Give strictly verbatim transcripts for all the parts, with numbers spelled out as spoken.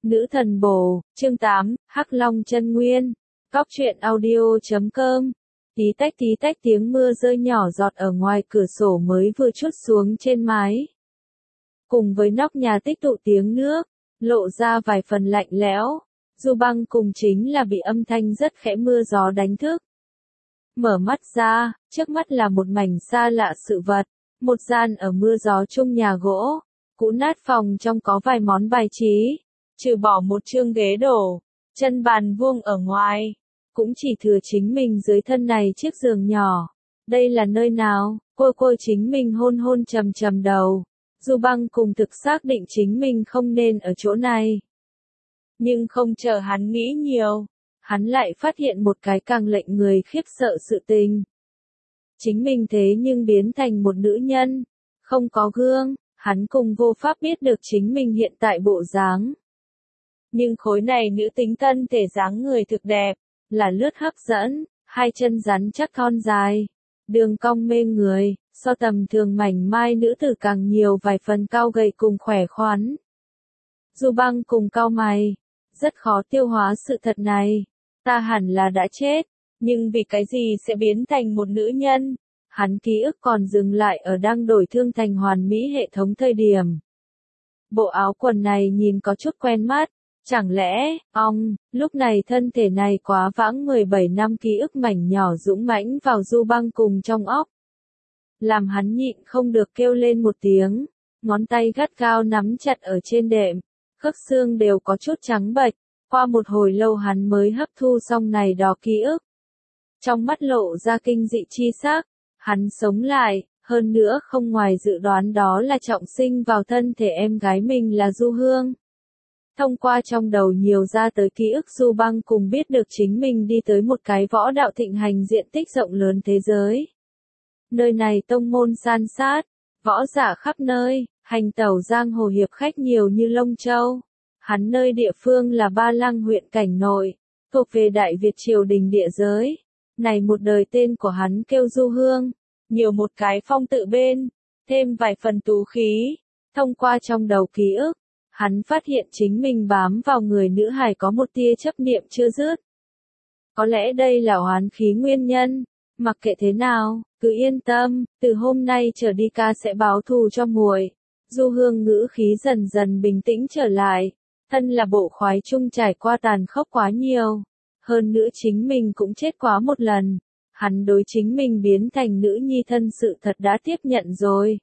Nữ thần bổ, chương tám, Hắc Long chân nguyên. Cóc truyện audio chấm com. Tí tách tí tách tiếng mưa rơi nhỏ giọt ở ngoài cửa sổ mới vừa trút xuống trên mái. Cùng với nóc nhà tích tụ tiếng nước, lộ ra vài phần lạnh lẽo. Du Băng cùng chính là bị âm thanh rất khẽ mưa gió đánh thức. Mở mắt ra, trước mắt là một mảnh xa lạ sự vật, một gian ở mưa gió chung nhà gỗ, cũ nát phòng trong có vài món bài trí, trừ bỏ một chương ghế đổ, chân bàn vuông ở ngoài, cũng chỉ thừa chính mình dưới thân này chiếc giường nhỏ. Đây là nơi nào? Cô cô chính mình hôn hôn trầm trầm đầu. Du Băng cùng thực xác định chính mình không nên ở chỗ này. Nhưng không chờ hắn nghĩ nhiều, hắn lại phát hiện một cái càng lệnh người khiếp sợ sự tình. Chính mình thế nhưng biến thành một nữ nhân, không có gương, hắn cùng vô pháp biết được chính mình hiện tại bộ dáng. Nhưng khối này nữ tính tân thể dáng người thực đẹp, là lướt hấp dẫn, hai chân rắn chắc thon dài, đường cong mê người, so tầm thường mảnh mai nữ tử càng nhiều vài phần cao gầy cùng khỏe khoắn. Du Băng cùng cau mày, rất khó tiêu hóa sự thật này, ta hẳn là đã chết, nhưng vì cái gì sẽ biến thành một nữ nhân? Hắn ký ức còn dừng lại ở đang đổi thương thành hoàn mỹ hệ thống thời điểm. Bộ áo quần này nhìn có chút quen mắt, chẳng lẽ, ông, lúc này thân thể này quá vãng mười bảy năm ký ức mảnh nhỏ dũng mãnh vào Du Băng cùng trong óc. Làm hắn nhịn không được kêu lên một tiếng, ngón tay gắt gao nắm chặt ở trên đệm, khớp xương đều có chút trắng bệch, qua một hồi lâu hắn mới hấp thu xong này đó ký ức. Trong mắt lộ ra kinh dị chi sắc, hắn sống lại, hơn nữa không ngoài dự đoán đó là trọng sinh vào thân thể em gái mình là Du Hương. Thông qua trong đầu nhiều ra tới ký ức Du Băng cùng biết được chính mình đi tới một cái võ đạo thịnh hành diện tích rộng lớn thế giới. Nơi này tông môn san sát, võ giả khắp nơi, hành tẩu giang hồ hiệp khách nhiều như lông châu. Hắn nơi địa phương là Ba Lăng huyện cảnh nội, thuộc về Đại Việt triều đình địa giới. Này một đời tên của hắn kêu Du Hương, nhiều một cái phong tự bên, thêm vài phần tú khí. Thông qua trong đầu ký ức, hắn phát hiện chính mình bám vào người nữ hài có một tia chấp niệm chưa dứt. Có lẽ đây là oán khí nguyên nhân, mặc kệ thế nào, cứ yên tâm, từ hôm nay trở đi ca sẽ báo thù cho muội. Du Hương ngữ khí dần dần bình tĩnh trở lại, thân là bộ khoái chung trải qua tàn khốc quá nhiều, hơn nữa chính mình cũng chết quá một lần, hắn đối chính mình biến thành nữ nhi thân sự thật đã tiếp nhận rồi.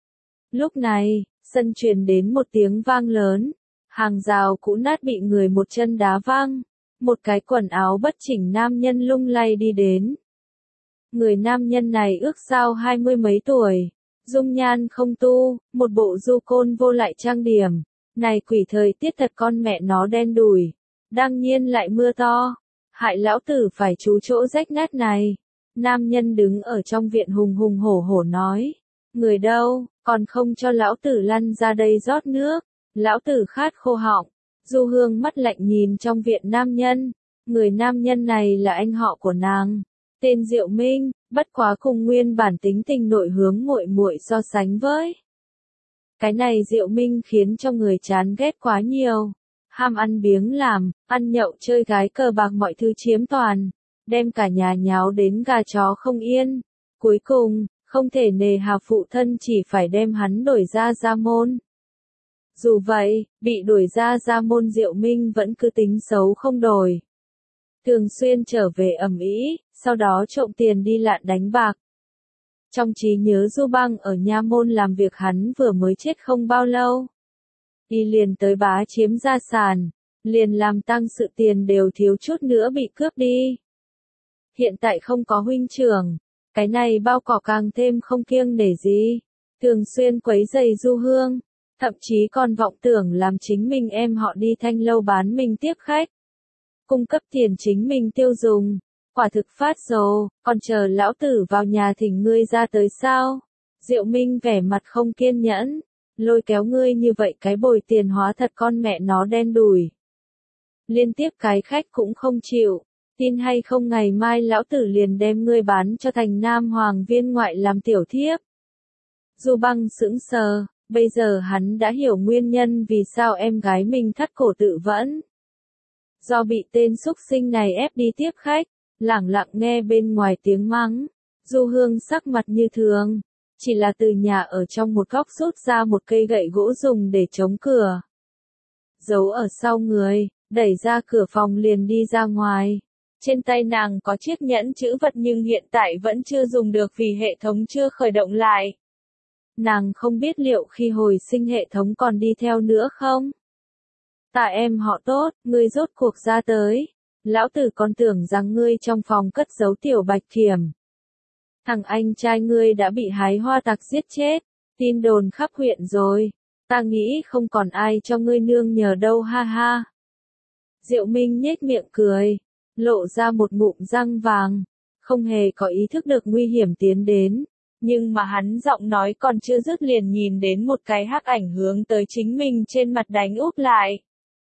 Lúc này, sân truyền đến một tiếng vang lớn, hàng rào cũ nát bị người một chân đá văng, một cái quần áo bất chỉnh nam nhân lung lay đi đến. Người nam nhân này ước sao hai mươi mấy tuổi, dung nhan không tu, một bộ du côn vô lại trang điểm, này quỷ thời tiết thật con mẹ nó đen đủi, đương nhiên lại mưa to, hại lão tử phải trú chỗ rách nát này. Nam nhân đứng ở trong viện hùng hùng hổ hổ nói, người đâu, còn không cho lão tử lăn ra đây rót nước, lão tử khát khô họng. Du Hương mắt lạnh nhìn trong viện nam nhân, người nam nhân này là anh họ của nàng, tên Diệu Minh, bất quá cùng nguyên bản tính tình nội hướng muội muội so sánh với. Cái này Diệu Minh khiến cho người chán ghét quá nhiều, ham ăn biếng làm, ăn nhậu chơi gái cờ bạc mọi thứ chiếm toàn, đem cả nhà nháo đến gà chó không yên, cuối cùng, không thể nề hà phụ thân chỉ phải đem hắn đuổi ra gia môn. Dù vậy, bị đuổi ra gia môn Diệu Minh vẫn cứ tính xấu không đổi. Thường xuyên trở về ầm ĩ, sau đó trộm tiền đi lạn đánh bạc. Trong trí nhớ Du Băng ở nha môn làm việc hắn vừa mới chết không bao lâu. Y liền tới bá chiếm gia sản, liền làm tăng sự tiền đều thiếu chút nữa bị cướp đi. Hiện tại không có huynh trưởng, cái này bao cỏ càng thêm không kiêng nể gì, thường xuyên quấy rầy Du Hương, thậm chí còn vọng tưởng làm chính mình em họ đi thanh lâu bán mình tiếp khách, cung cấp tiền chính mình tiêu dùng, quả thực phát rồ, còn chờ lão tử vào nhà thỉnh ngươi ra tới sao? Diệu Minh vẻ mặt không kiên nhẫn, lôi kéo ngươi như vậy cái bồi tiền hóa thật con mẹ nó đen đủi. Liên tiếp cái khách cũng không chịu. Tin hay không ngày mai lão tử liền đem ngươi bán cho thành Nam Hoàng viên ngoại làm tiểu thiếp. Du Băng sững sờ, Bây giờ hắn đã hiểu nguyên nhân vì sao em gái mình thắt cổ tự vẫn. Do bị tên xúc sinh này ép đi tiếp khách, lẳng lặng nghe bên ngoài tiếng mắng. Du Hương sắc mặt như thường, chỉ là từ nhà ở trong một góc rút ra một cây gậy gỗ dùng để chống cửa. Giấu ở sau người, đẩy ra cửa phòng liền đi ra ngoài. Trên tay nàng có chiếc nhẫn chữ vật nhưng hiện tại vẫn chưa dùng được vì hệ thống chưa khởi động lại. Nàng không biết liệu khi hồi sinh hệ thống còn đi theo nữa không? Tạ em họ tốt, ngươi rốt cuộc ra tới. Lão tử còn tưởng rằng ngươi trong phòng cất giấu tiểu bạch kiểm. Thằng anh trai ngươi đã bị hái hoa tặc giết chết, tin đồn khắp huyện rồi. Ta nghĩ không còn ai cho ngươi nương nhờ đâu ha ha. Diệu Minh nhếch miệng cười, lộ ra một ngụm răng vàng, không hề có ý thức được nguy hiểm tiến đến. Nhưng mà hắn giọng nói còn chưa dứt liền nhìn đến một cái hắc ảnh hướng tới chính mình trên mặt đánh úp lại.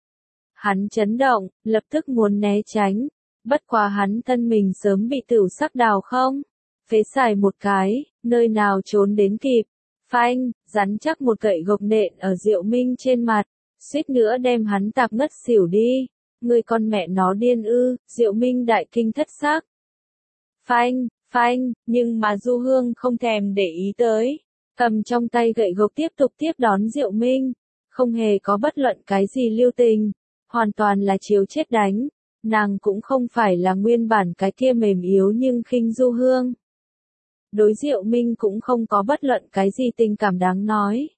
Hắn chấn động, lập tức muốn né tránh, bất quá hắn thân mình sớm bị tửu sắc đào không, phế xài một cái, nơi nào trốn đến kịp, phanh, rắn chắc một gậy gộc nện ở Diệu Minh trên mặt, suýt nữa đem hắn tạp ngất xỉu đi. Người con mẹ nó điên ư, Diệu Minh đại kinh thất sắc. Phanh, phanh, nhưng mà Du Hương không thèm để ý tới, cầm trong tay gậy gộc tiếp tục tiếp đón Diệu Minh, không hề có bất luận cái gì lưu tình, hoàn toàn là chiếu chết đánh, nàng cũng không phải là nguyên bản cái kia mềm yếu nhưng khinh Du Hương. Đối Diệu Minh cũng không có bất luận cái gì tình cảm đáng nói.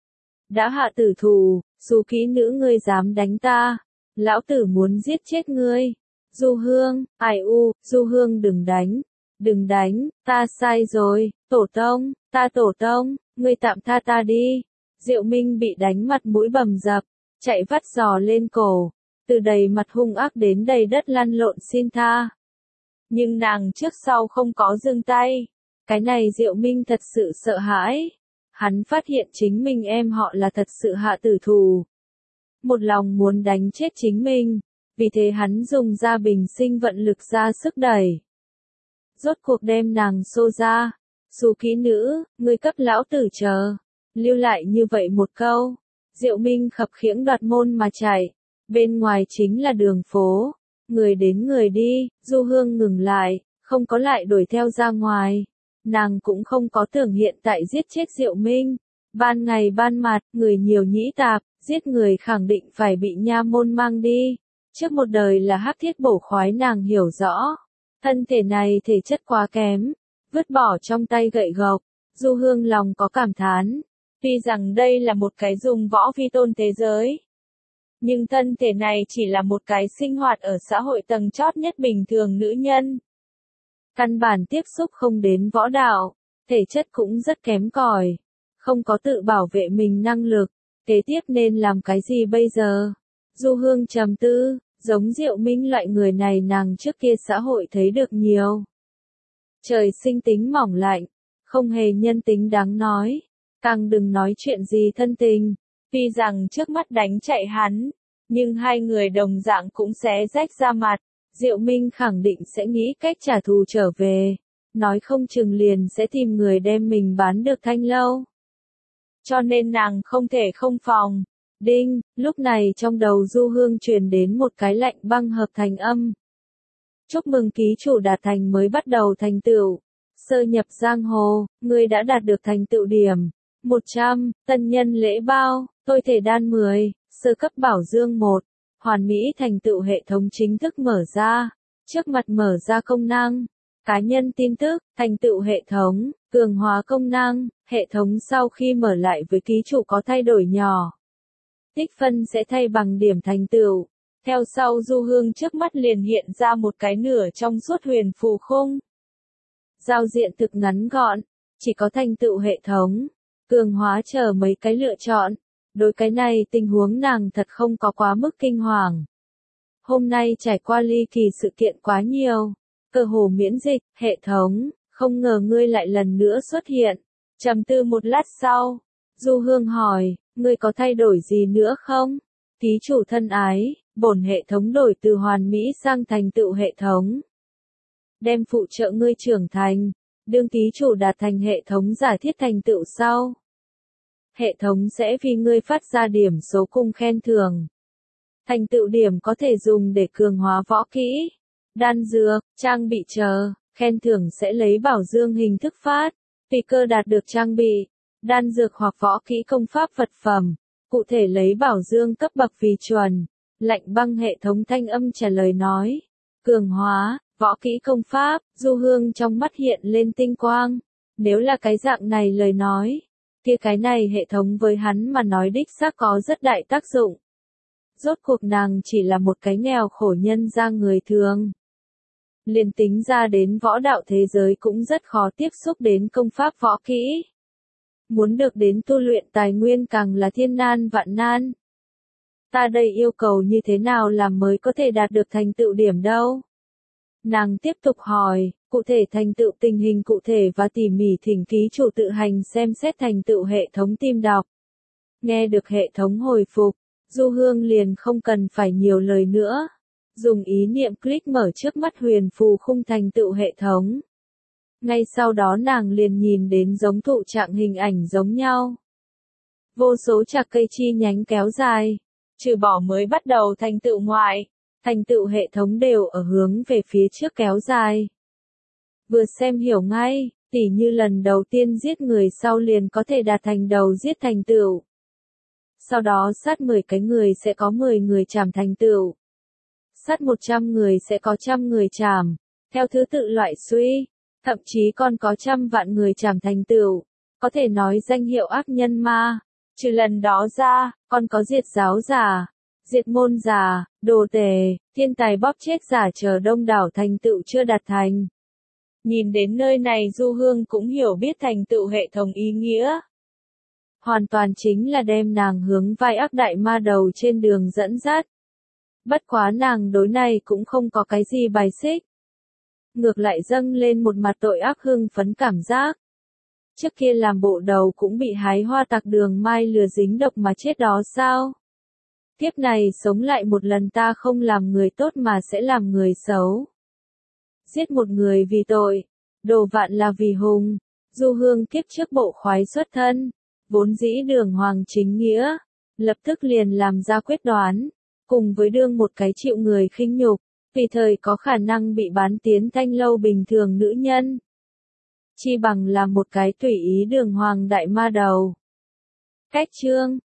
Đã hạ tử thủ, dù kỹ nữ ngươi dám đánh ta, lão tử muốn giết chết ngươi. Du Hương, ai u, Du Hương đừng đánh, đừng đánh, ta sai rồi, tổ tông, ta tổ tông, ngươi tạm tha ta đi. Diệu Minh bị đánh mặt mũi bầm dập, chạy vắt giò lên cổ, từ đầy mặt hung ác đến đầy đất lăn lộn xin tha. Nhưng nàng trước sau không có dừng tay, cái này Diệu Minh thật sự sợ hãi. Hắn phát hiện chính mình em họ là thật sự hạ tử thủ. Một lòng muốn đánh chết chính mình, vì thế hắn dùng ra bình sinh vận lực ra sức đẩy. Rốt cuộc đem nàng xô ra, dù kỹ nữ, ngươi cấp lão tử chờ, lưu lại như vậy một câu. Diệu Minh khập khiễng đoạt môn mà chạy, bên ngoài chính là đường phố, người đến người đi, Du Hương ngừng lại, không có lại đuổi theo ra ngoài. Nàng cũng không có tưởng hiện tại giết chết Diệu Minh. Ban ngày ban mặt, người nhiều nhĩ tạp, giết người khẳng định phải bị nha môn mang đi. Trước một đời là hắc thiết bổ khoái nàng hiểu rõ. Thân thể này thể chất quá kém, vứt bỏ trong tay gậy gộc. Du Hương lòng có cảm thán. Tuy rằng đây là một cái dùng võ vi tôn thế giới. Nhưng thân thể này chỉ là một cái sinh hoạt ở xã hội tầng chót nhất bình thường nữ nhân. Căn bản tiếp xúc không đến võ đạo, thể chất cũng rất kém cỏi, không có tự bảo vệ mình năng lực, kế tiếp nên làm cái gì bây giờ? Du Hương trầm tư, giống Diệu Minh loại người này nàng trước kia xã hội thấy được nhiều. Trời sinh tính mỏng lạnh, không hề nhân tính đáng nói, càng đừng nói chuyện gì thân tình, tuy rằng trước mắt đánh chạy hắn, nhưng hai người đồng dạng cũng xé rách ra mặt. Diệu Minh khẳng định sẽ nghĩ cách trả thù trở về, nói không chừng liền sẽ tìm người đem mình bán được thanh lâu. Cho nên nàng không thể không phòng. Đinh, lúc này trong đầu Du Hương truyền đến một cái lạnh băng hợp thành âm. Chúc mừng ký chủ đạt thành mới bắt đầu thành tựu. Sơ nhập giang hồ, người đã đạt được thành tựu điểm. một trăm, tân nhân lễ bao, tôi thể đan mười, sơ cấp bảo dương một. Hoàn mỹ thành tựu hệ thống chính thức mở ra. Trước mặt mở ra công năng. Cá nhân tin tức, thành tựu hệ thống, cường hóa công năng. Hệ thống sau khi mở lại với ký chủ có thay đổi nhỏ. Tích phân sẽ thay bằng điểm thành tựu. Theo sau Du Hương trước mắt liền hiện ra một cái nửa trong suốt huyền phù khung. Giao diện thực ngắn gọn, chỉ có thành tựu hệ thống, cường hóa chờ mấy cái lựa chọn. Đối cái này tình huống nàng thật không có quá mức kinh hoàng. Hôm nay trải qua ly kỳ sự kiện quá nhiều, cơ hồ miễn dịch, hệ thống, không ngờ ngươi lại lần nữa xuất hiện. Trầm tư một lát sau, Du Hương hỏi, ngươi có thay đổi gì nữa không? Ký chủ thân ái, bổn hệ thống đổi từ hoàn mỹ sang thành tựu hệ thống. Đem phụ trợ ngươi trưởng thành, đương ký chủ đạt thành hệ thống giả thiết thành tựu sau. hệ thống sẽ vì ngươi phát ra điểm số cùng khen thưởng. Thành tựu điểm có thể dùng để cường hóa võ kỹ, đan dược, trang bị chờ, khen thưởng sẽ lấy bảo dương hình thức phát, tùy cơ đạt được trang bị, đan dược hoặc võ kỹ công pháp vật phẩm, cụ thể lấy bảo dương cấp bậc vì chuẩn. Lạnh băng hệ thống thanh âm trả lời nói, cường hóa, võ kỹ công pháp, Du Hương trong mắt hiện lên tinh quang, nếu là cái dạng này lời nói, kia cái này hệ thống với hắn mà nói đích xác có rất đại tác dụng. Rốt cuộc nàng chỉ là một cái nghèo khổ nhân ra người thường. Liền tính ra đến võ đạo thế giới cũng rất khó tiếp xúc đến công pháp võ kỹ. Muốn được đến tu luyện tài nguyên càng là thiên nan vạn nan. Ta đây yêu cầu như thế nào làm mới có thể đạt được thành tựu điểm đâu? Nàng tiếp tục hỏi, cụ thể thành tựu tình hình cụ thể và tỉ mỉ thỉnh ký chủ tự hành xem xét thành tựu hệ thống tim đọc. Nghe được hệ thống hồi phục, Du Hương liền không cần phải nhiều lời nữa. Dùng ý niệm click mở trước mắt huyền phù khung thành tựu hệ thống. Ngay sau đó nàng liền nhìn đến giống thụ trạng hình ảnh giống nhau. Vô số chạc cây chi nhánh kéo dài. Trừ bỏ mới bắt đầu thành tựu ngoại, thành tựu hệ thống đều ở hướng về phía trước kéo dài. Vừa xem hiểu ngay, tỉ như lần đầu tiên giết người sau liền có thể đạt thành đầu giết thành tựu. Sau đó sát mười cái người sẽ có mười người trảm thành tựu. Sát một trăm người sẽ có trăm người trảm, theo thứ tự loại suy, thậm chí còn có trăm vạn người trảm thành tựu, có thể nói danh hiệu ác nhân ma. Trừ lần đó ra, còn có diệt giáo giả, diệt môn giả, đồ tể, thiên tài bóp chết giả chờ đông đảo thành tựu chưa đạt thành. Nhìn đến nơi này Du Hương cũng hiểu biết thành tựu hệ thống ý nghĩa. Hoàn toàn chính là đem nàng hướng vai ác đại ma đầu trên đường dẫn dắt. Bất quá nàng đối này cũng không có cái gì bài xích. Ngược lại dâng lên một mặt tội ác hưng phấn cảm giác. Trước kia làm bộ đầu cũng bị hái hoa tặc đường mai lừa dính độc mà chết đó sao? Tiếp này sống lại một lần ta không làm người tốt mà sẽ làm người xấu. Giết một người vì tội, đồ vạn là vì hùng. Du Hương kiếp trước bộ khoái xuất thân, vốn dĩ đường hoàng chính nghĩa, lập tức liền làm ra quyết đoán, cùng với đương một cái chịu người khinh nhục, vì thời có khả năng bị bán tiến thanh lâu bình thường nữ nhân. Chi bằng là một cái tùy ý đường hoàng đại ma đầu. Cách chương